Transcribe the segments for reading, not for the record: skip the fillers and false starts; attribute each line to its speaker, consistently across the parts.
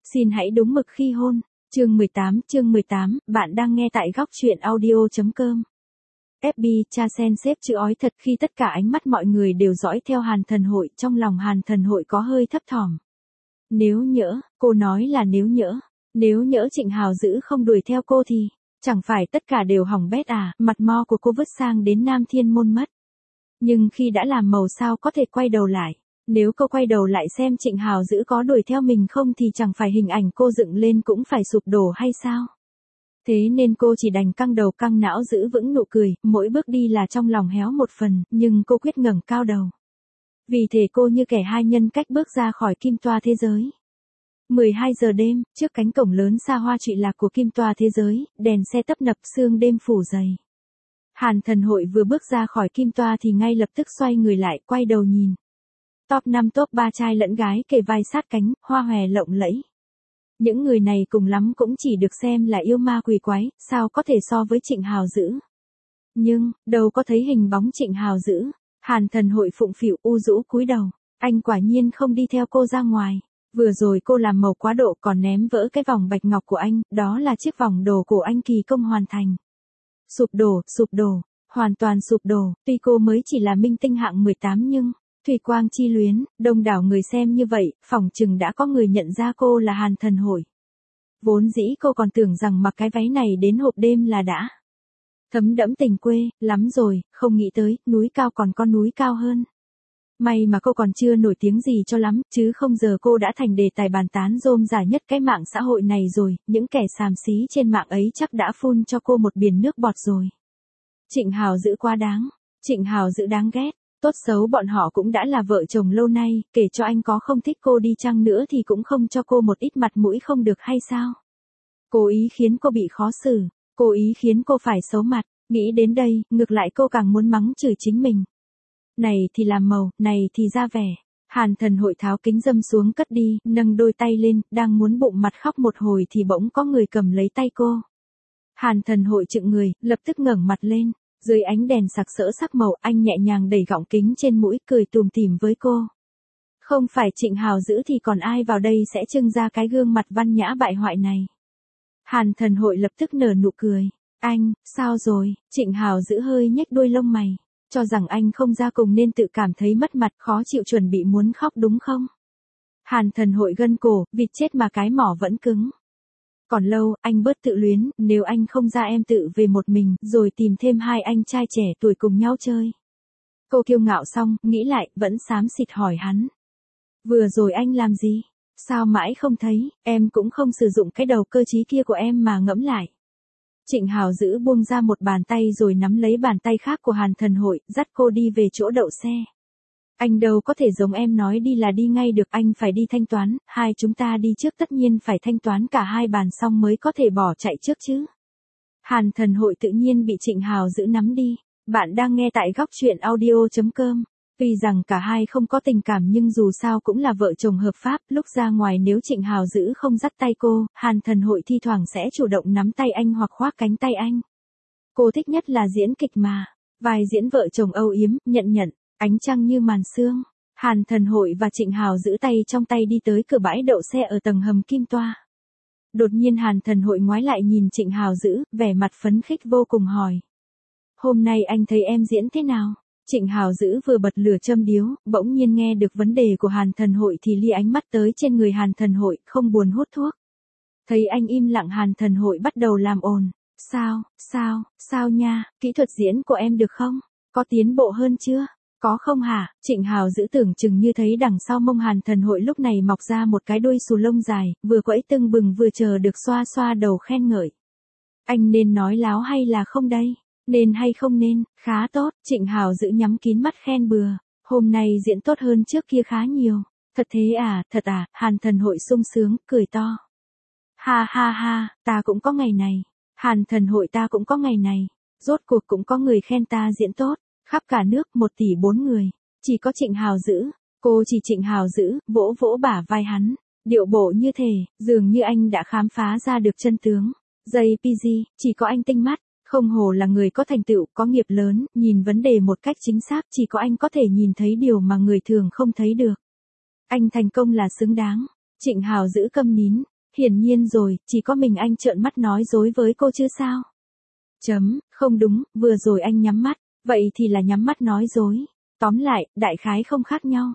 Speaker 1: Xin hãy đúng mực khi hôn. Chương 18, bạn đang nghe tại góc truyện audio.com. FB cha sen xếp chữ ói thật khi tất cả ánh mắt mọi người đều dõi theo Hàn Thần Hội, trong lòng Hàn Thần Hội có hơi thấp thỏm. Nếu nhỡ, cô nói là nếu nhỡ Trịnh Hào Dữ không đuổi theo cô thì, chẳng phải tất cả đều hỏng bét à, mặt mo của cô vứt sang đến Nam Thiên Môn mất. Nhưng khi đã làm màu sao có thể quay đầu lại. Nếu cô quay đầu lại xem Trịnh Hào Dữ có đuổi theo mình không thì chẳng phải hình ảnh cô dựng lên cũng phải sụp đổ hay sao? Thế nên cô chỉ đành căng đầu căng não giữ vững nụ cười, mỗi bước đi là trong lòng héo một phần, nhưng cô quyết ngẩng cao đầu. Vì thế cô như kẻ hai nhân cách bước ra khỏi kim toa thế giới. 12 giờ đêm, trước cánh cổng lớn xa hoa trụy lạc của kim toa thế giới, đèn xe tấp nập sương đêm phủ dày. Hàn Thần Hội vừa bước ra khỏi kim toa thì ngay lập tức xoay người lại, quay đầu nhìn. Top 5 top 3 trai lẫn gái kề vai sát cánh, hoa hòe lộng lẫy. Những người này cùng lắm cũng chỉ được xem là yêu ma quỷ quái, sao có thể so với Trịnh Hào Dữ. Nhưng, đâu có thấy hình bóng Trịnh Hào Dữ. Hàn Thần Hội phụng phịu u rũ cúi đầu, anh quả nhiên không đi theo cô ra ngoài. Vừa rồi cô làm màu quá độ còn ném vỡ cái vòng bạch ngọc của anh, đó là chiếc vòng đồ cổ anh kỳ công hoàn thành. Sụp đổ, hoàn toàn sụp đổ, tuy cô mới chỉ là minh tinh hạng 18 nhưng, thủy quang chi luyến, đông đảo người xem như vậy, phỏng chừng đã có người nhận ra cô là Hàn Thần Hội. Vốn dĩ cô còn tưởng rằng mặc cái váy này đến hộp đêm là đã thấm đẫm tình quê, lắm rồi, không nghĩ tới, núi cao còn có núi cao hơn. May mà cô còn chưa nổi tiếng gì cho lắm, chứ không giờ cô đã thành đề tài bàn tán rôm rả nhất cái mạng xã hội này rồi, những kẻ xàm xí trên mạng ấy chắc đã phun cho cô một biển nước bọt rồi. Trịnh Hào Dữ quá đáng, Trịnh Hào Dữ đáng ghét, tốt xấu bọn họ cũng đã là vợ chồng lâu nay, kể cho anh có không thích cô đi chăng nữa thì cũng không cho cô một ít mặt mũi không được hay sao? Cố ý khiến cô bị khó xử, cố ý khiến cô phải xấu mặt, nghĩ đến đây, ngược lại cô càng muốn mắng chửi chính mình. Này thì làm màu, này thì ra vẻ. Hàn Thần Hội tháo kính dâm xuống cất đi, nâng đôi tay lên, đang muốn bụng mặt khóc một hồi thì bỗng có người cầm lấy tay cô. Hàn Thần Hội chựng người, lập tức ngẩng mặt lên, dưới ánh đèn sặc sỡ sắc màu, anh nhẹ nhàng đẩy gọng kính trên mũi, cười tủm tỉm với cô. Không phải Trịnh Hào Dữ thì còn ai vào đây sẽ trưng ra cái gương mặt văn nhã bại hoại này. Hàn Thần Hội lập tức nở nụ cười. Anh, sao rồi? Trịnh Hào Dữ hơi nhếch đuôi lông mày. Cho rằng anh không ra cùng nên tự cảm thấy mất mặt, khó chịu, chuẩn bị muốn khóc đúng không? Hàn Thần Hội gân cổ, vịt chết mà cái mỏ vẫn cứng. Còn lâu, anh bớt tự luyến, nếu anh không ra em tự về một mình, rồi tìm thêm hai anh trai trẻ tuổi cùng nhau chơi. Cô kiêu ngạo xong, nghĩ lại, vẫn xám xịt hỏi hắn. Vừa rồi anh làm gì? Sao mãi không thấy, em cũng không sử dụng cái đầu cơ trí kia của em mà ngẫm lại. Trịnh Hào Dữ buông ra một bàn tay rồi nắm lấy bàn tay khác của Hàn Thần Hội, dắt cô đi về chỗ đậu xe. Anh đâu có thể giống em nói đi là đi ngay được, anh phải đi thanh toán, hai chúng ta đi trước tất nhiên phải thanh toán cả hai bàn xong mới có thể bỏ chạy trước chứ. Hàn Thần Hội tự nhiên bị Trịnh Hào Dữ nắm đi. Bạn đang nghe tại góc truyện audio.com. Tuy rằng cả hai không có tình cảm nhưng dù sao cũng là vợ chồng hợp pháp, lúc ra ngoài nếu Trịnh Hào Dữ không dắt tay cô, Hàn Thần Hội thi thoảng sẽ chủ động nắm tay anh hoặc khoác cánh tay anh. Cô thích nhất là diễn kịch mà, vai diễn vợ chồng âu yếm, nhận, ánh trăng như màn sương. Hàn Thần Hội và Trịnh Hào Dữ tay trong tay đi tới cửa bãi đậu xe ở tầng hầm kim toa. Đột nhiên Hàn Thần Hội ngoái lại nhìn Trịnh Hào Dữ, vẻ mặt phấn khích vô cùng hỏi. Hôm nay anh thấy em diễn thế nào? Trịnh Hào Dữ vừa bật lửa châm điếu, bỗng nhiên nghe được vấn đề của Hàn Thần Hội thì lia ánh mắt tới trên người Hàn Thần Hội, không buồn hút thuốc. Thấy anh im lặng Hàn Thần Hội bắt đầu làm ồn. Sao nha, kỹ thuật diễn của em được không? Có tiến bộ hơn chưa? Có không hả? Trịnh Hào Dữ tưởng chừng như thấy đằng sau mông Hàn Thần Hội lúc này mọc ra một cái đuôi xù lông dài, vừa quẫy tưng bừng vừa chờ được xoa xoa đầu khen ngợi. Anh nên nói láo hay là không đây? Nên hay không nên? Khá tốt, Trịnh Hào Dữ nhắm kín mắt khen bừa. Hôm nay diễn tốt hơn trước kia khá nhiều. Thật thế à, thật à, Hàn Thần Hội sung sướng, cười to. Ha, ta cũng có ngày này. Hàn Thần Hội ta cũng có ngày này. Rốt cuộc cũng có người khen ta diễn tốt. Khắp cả nước 1 tỷ 4 người. Chỉ có Trịnh Hào Dữ. Cô chỉ Trịnh Hào Dữ, vỗ vỗ bả vai hắn. Điệu bộ như thể, dường như anh đã khám phá ra được chân tướng. JPG, chỉ có anh tinh mắt. Không hổ là người có thành tựu, có nghiệp lớn, nhìn vấn đề một cách chính xác, chỉ có anh có thể nhìn thấy điều mà người thường không thấy được. Anh thành công là xứng đáng. Trịnh Hào Dữ câm nín. Hiển nhiên rồi, chỉ có mình anh trợn mắt nói dối với cô chứ sao? Không đúng, vừa rồi anh nhắm mắt, vậy thì là nhắm mắt nói dối. Tóm lại, đại khái không khác nhau.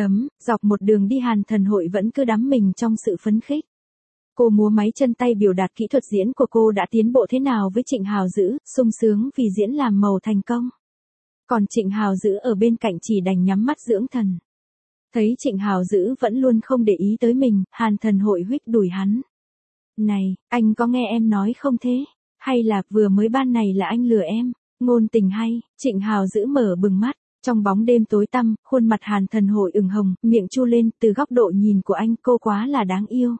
Speaker 1: Dọc một đường đi Hàn Thần Hội vẫn cứ đắm mình trong sự phấn khích. Cô múa máy chân tay biểu đạt kỹ thuật diễn của cô đã tiến bộ thế nào với Trịnh Hào Dữ, sung sướng vì diễn làm màu thành công. Còn Trịnh Hào Dữ ở bên cạnh chỉ đành nhắm mắt dưỡng thần. Thấy Trịnh Hào Dữ vẫn luôn không để ý tới mình, Hàn Thần Hội huých đuổi hắn. Này, anh có nghe em nói không thế? Hay là vừa mới ban này là anh lừa em? Ngôn tình hay, Trịnh Hào Dữ mở bừng mắt. Trong bóng đêm tối tăm, khuôn mặt Hàn Thần Hội ửng hồng, miệng chu lên, từ góc độ nhìn của anh cô quá là đáng yêu.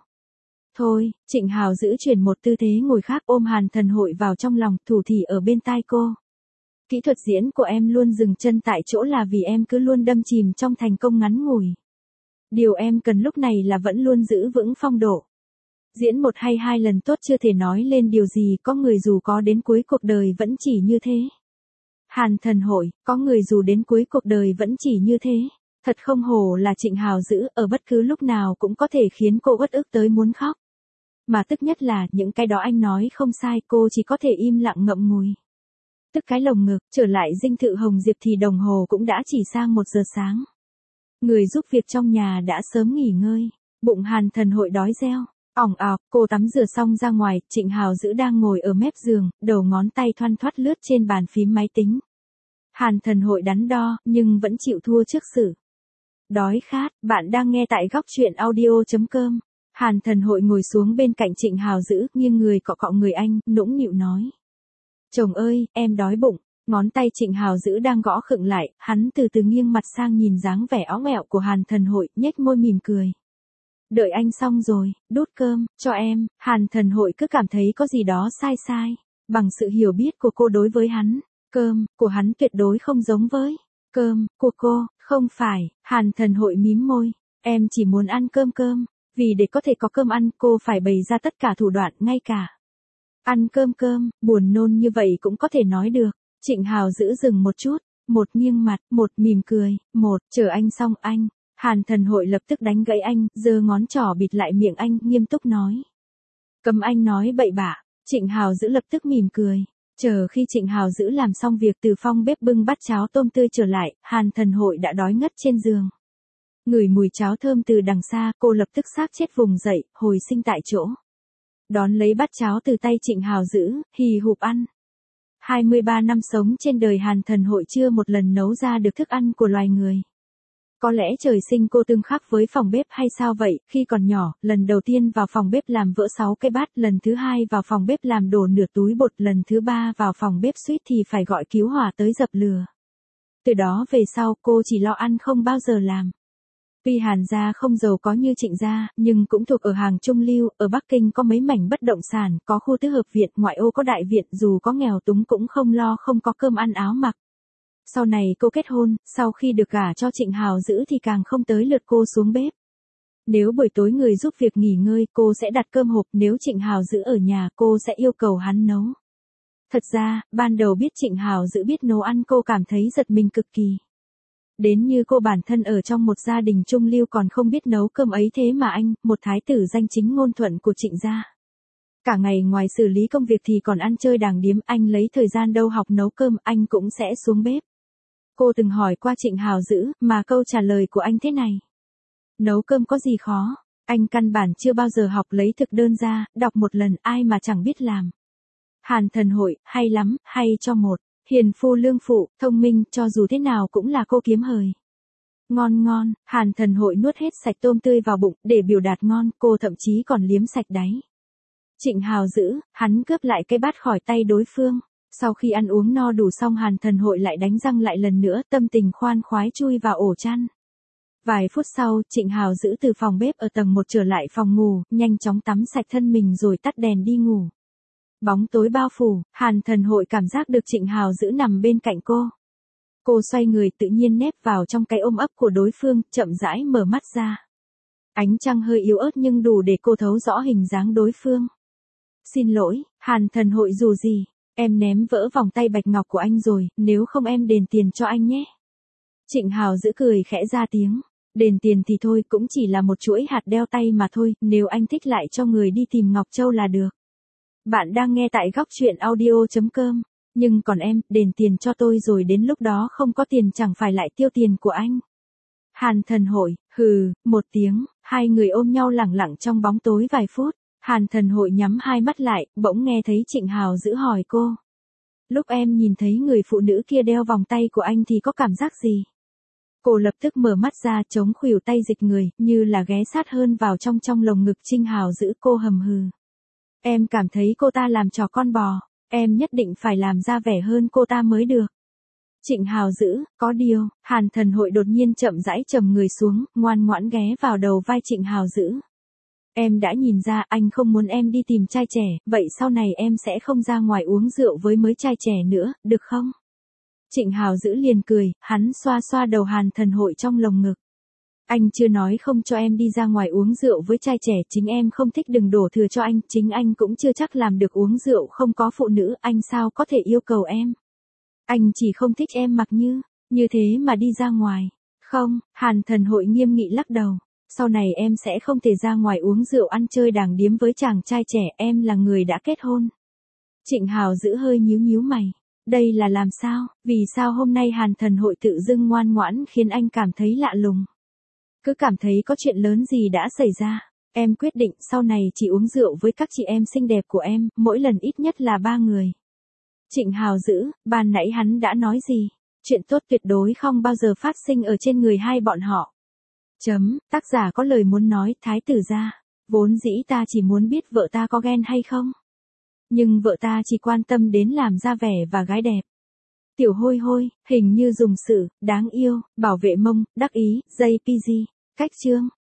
Speaker 1: Thôi, Trịnh Hào Dữ chuyển một tư thế ngồi khác ôm Hàn Thần Hội vào trong lòng, thủ thỉ ở bên tai cô. Kỹ thuật diễn của em luôn dừng chân tại chỗ là vì em cứ luôn đâm chìm trong thành công ngắn ngủi. Điều em cần lúc này là vẫn luôn giữ vững phong độ. Diễn một hay hai lần tốt chưa thể nói lên điều gì, có người dù có đến cuối cuộc đời vẫn chỉ như thế. Hàn Thần Hội, có người dù đến cuối cuộc đời vẫn chỉ như thế. Thật không hổ là Trịnh Hào Dữ, ở bất cứ lúc nào cũng có thể khiến cô uất ức tới muốn khóc. Mà tức nhất là, những cái đó anh nói không sai, cô chỉ có thể im lặng ngậm ngùi. Tức cái lồng ngực, trở lại dinh thự Hồng Diệp thì đồng hồ cũng đã chỉ sang 1 giờ sáng. Người giúp việc trong nhà đã sớm nghỉ ngơi, bụng Hàn Thần Hội đói reo. Ỏng ọc, cô tắm rửa xong ra ngoài, Trịnh Hào Dữ đang ngồi ở mép giường, đầu ngón tay thoăn thoắt lướt trên bàn phím máy tính. Hàn Thần Hội đắn đo, nhưng vẫn chịu thua trước sự đói khát. Bạn đang nghe tại góc truyện audio.com. Hàn Thần Hội ngồi xuống bên cạnh Trịnh Hào Dữ, nghiêng người cọ cọ người anh, nũng nịu nói. Chồng ơi, em đói bụng. Ngón tay Trịnh Hào Dữ đang gõ khựng lại, hắn từ từ nghiêng mặt sang nhìn dáng vẻ óng ẹo của Hàn Thần Hội, nhếch môi mỉm cười. Đợi anh xong rồi, đút cơm, cho em. Hàn Thần Hội cứ cảm thấy có gì đó sai sai. Bằng sự hiểu biết của cô đối với hắn, cơm của hắn tuyệt đối không giống với cơm của cô. Không phải, Hàn Thần Hội mím môi. Em chỉ muốn ăn cơm. Vì để có thể có cơm ăn, cô phải bày ra tất cả thủ đoạn, ngay cả ăn cơm, buồn nôn như vậy cũng có thể nói được. Trịnh Hào Dữ dừng một chút, một nghiêng mặt, một mỉm cười, một chờ anh xong anh. Hàn Thần Hội lập tức đánh gãy anh, giơ ngón trỏ bịt lại miệng anh, nghiêm túc nói. Cấm anh nói bậy bạ. Trịnh Hào Dữ lập tức mỉm cười. Chờ khi Trịnh Hào Dữ làm xong việc từ phòng bếp bưng bát cháo tôm tươi trở lại, Hàn Thần Hội đã đói ngất trên giường. Ngửi mùi cháo thơm từ đằng xa, cô lập tức xác chết vùng dậy, hồi sinh tại chỗ. Đón lấy bát cháo từ tay Trịnh Hào Dữ, hì hụp ăn. 23 năm sống trên đời Hàn Thần Hội chưa một lần nấu ra được thức ăn của loài người. Có lẽ trời sinh cô tương khắc với phòng bếp hay sao vậy, khi còn nhỏ, lần đầu tiên vào phòng bếp làm vỡ 6 cái bát, lần thứ 2 vào phòng bếp làm đổ nửa túi bột, lần thứ 3 vào phòng bếp suýt thì phải gọi cứu hỏa tới dập lửa. Từ đó về sau cô chỉ lo ăn không bao giờ làm. Tuy Hàn gia không giàu có như Trịnh gia, nhưng cũng thuộc ở hàng trung lưu, ở Bắc Kinh có mấy mảnh bất động sản, có khu tứ hợp viện, ngoại ô có đại viện, dù có nghèo túng cũng không lo không có cơm ăn áo mặc. Sau này cô kết hôn, sau khi được gả cho Trịnh Hào Dữ thì càng không tới lượt cô xuống bếp. Nếu buổi tối người giúp việc nghỉ ngơi, cô sẽ đặt cơm hộp, nếu Trịnh Hào Dữ ở nhà, cô sẽ yêu cầu hắn nấu. Thật ra, ban đầu biết Trịnh Hào Dữ biết nấu ăn cô cảm thấy giật mình cực kỳ. Đến như cô bản thân ở trong một gia đình trung lưu còn không biết nấu cơm ấy, thế mà anh, một thái tử danh chính ngôn thuận của Trịnh gia. Cả ngày ngoài xử lý công việc thì còn ăn chơi đàng điếm, anh lấy thời gian đâu học nấu cơm, anh cũng sẽ xuống bếp. Cô từng hỏi qua Trịnh Hào Dữ, mà câu trả lời của anh thế này. Nấu cơm có gì khó, anh căn bản chưa bao giờ học, lấy thực đơn ra, đọc một lần, ai mà chẳng biết làm. Hàn Thần Hội, hay lắm, hay cho một. Hiền phu lương phụ, thông minh, cho dù thế nào cũng là cô kiếm hời. Ngon, Hàn Thần Hội nuốt hết sạch tôm tươi vào bụng, để biểu đạt ngon, cô thậm chí còn liếm sạch đáy. Trịnh Hào Dữ, hắn cướp lại cái bát khỏi tay đối phương. Sau khi ăn uống no đủ xong, Hàn Thần Hội lại đánh răng lại lần nữa, tâm tình khoan khoái chui vào ổ chăn. Vài phút sau, Trịnh Hào Dữ từ phòng bếp ở tầng 1 trở lại phòng ngủ, nhanh chóng tắm sạch thân mình rồi tắt đèn đi ngủ. Bóng tối bao phủ, Hàn Thần Hội cảm giác được Trịnh Hào Dữ nằm bên cạnh cô. Cô xoay người tự nhiên nép vào trong cái ôm ấp của đối phương, chậm rãi mở mắt ra. Ánh trăng hơi yếu ớt nhưng đủ để cô thấu rõ hình dáng đối phương. Xin lỗi, Hàn Thần Hội, dù gì, em ném vỡ vòng tay bạch ngọc của anh rồi, nếu không em đền tiền cho anh nhé. Trịnh Hào Dữ cười khẽ ra tiếng. Đền tiền thì thôi, cũng chỉ là một chuỗi hạt đeo tay mà thôi, nếu anh thích lại cho người đi tìm Ngọc Châu là được. Bạn đang nghe tại góc chuyện audio.com. Nhưng còn em, đền tiền cho tôi rồi đến lúc đó không có tiền chẳng phải lại tiêu tiền của anh. Hàn Thần Hội, hừ, một tiếng, hai người ôm nhau lẳng lặng trong bóng tối vài phút. Hàn Thần Hội nhắm hai mắt lại, bỗng nghe thấy Trịnh Hào Dữ hỏi cô. Lúc em nhìn thấy người phụ nữ kia đeo vòng tay của anh thì có cảm giác gì? Cô lập tức mở mắt ra, chống khuỷu tay dịch người, như là ghé sát hơn vào trong lồng ngực Trịnh Hào Dữ. Cô hầm hừ. Em cảm thấy cô ta làm trò con bò, em nhất định phải làm ra vẻ hơn cô ta mới được. Trịnh Hào Dữ, có điều, Hàn Thần Hội đột nhiên chậm rãi trầm người xuống, ngoan ngoãn ghé vào đầu vai Trịnh Hào Dữ. Em đã nhìn ra anh không muốn em đi tìm trai trẻ, vậy sau này em sẽ không ra ngoài uống rượu với mấy trai trẻ nữa, được không? Trịnh Hào Dữ liền cười, hắn xoa xoa đầu Hàn Thần Hội trong lồng ngực. Anh chưa nói không cho em đi ra ngoài uống rượu với trai trẻ, chính em không thích đừng đổ thừa cho anh, chính anh cũng chưa chắc làm được uống rượu không có phụ nữ, anh sao có thể yêu cầu em. Anh chỉ không thích em mặc như thế mà đi ra ngoài. Không, Hàn Thần Hội nghiêm nghị lắc đầu. Sau này em sẽ không thể ra ngoài uống rượu ăn chơi đàng điếm với chàng trai trẻ, em là người đã kết hôn. Trịnh Hào Dữ hơi nhíu mày. Đây là làm sao, vì sao hôm nay Hàn Thần Hội tự dưng ngoan ngoãn khiến anh cảm thấy lạ lùng. Cứ cảm thấy có chuyện lớn gì đã xảy ra. Em quyết định sau này chỉ uống rượu với các chị em xinh đẹp của em, mỗi lần ít nhất là 3 người. Trịnh Hào Dữ, ban nãy hắn đã nói gì? Chuyện tốt tuyệt đối không bao giờ phát sinh ở trên người hai bọn họ. Tác giả có lời muốn nói, thái tử gia. Vốn dĩ ta chỉ muốn biết vợ ta có ghen hay không. Nhưng vợ ta chỉ quan tâm đến làm ra vẻ và gái đẹp. Tiểu Hôi Hôi, hình như dùng sự, đáng yêu, bảo vệ mông, đắc ý, JPG. Cách chương.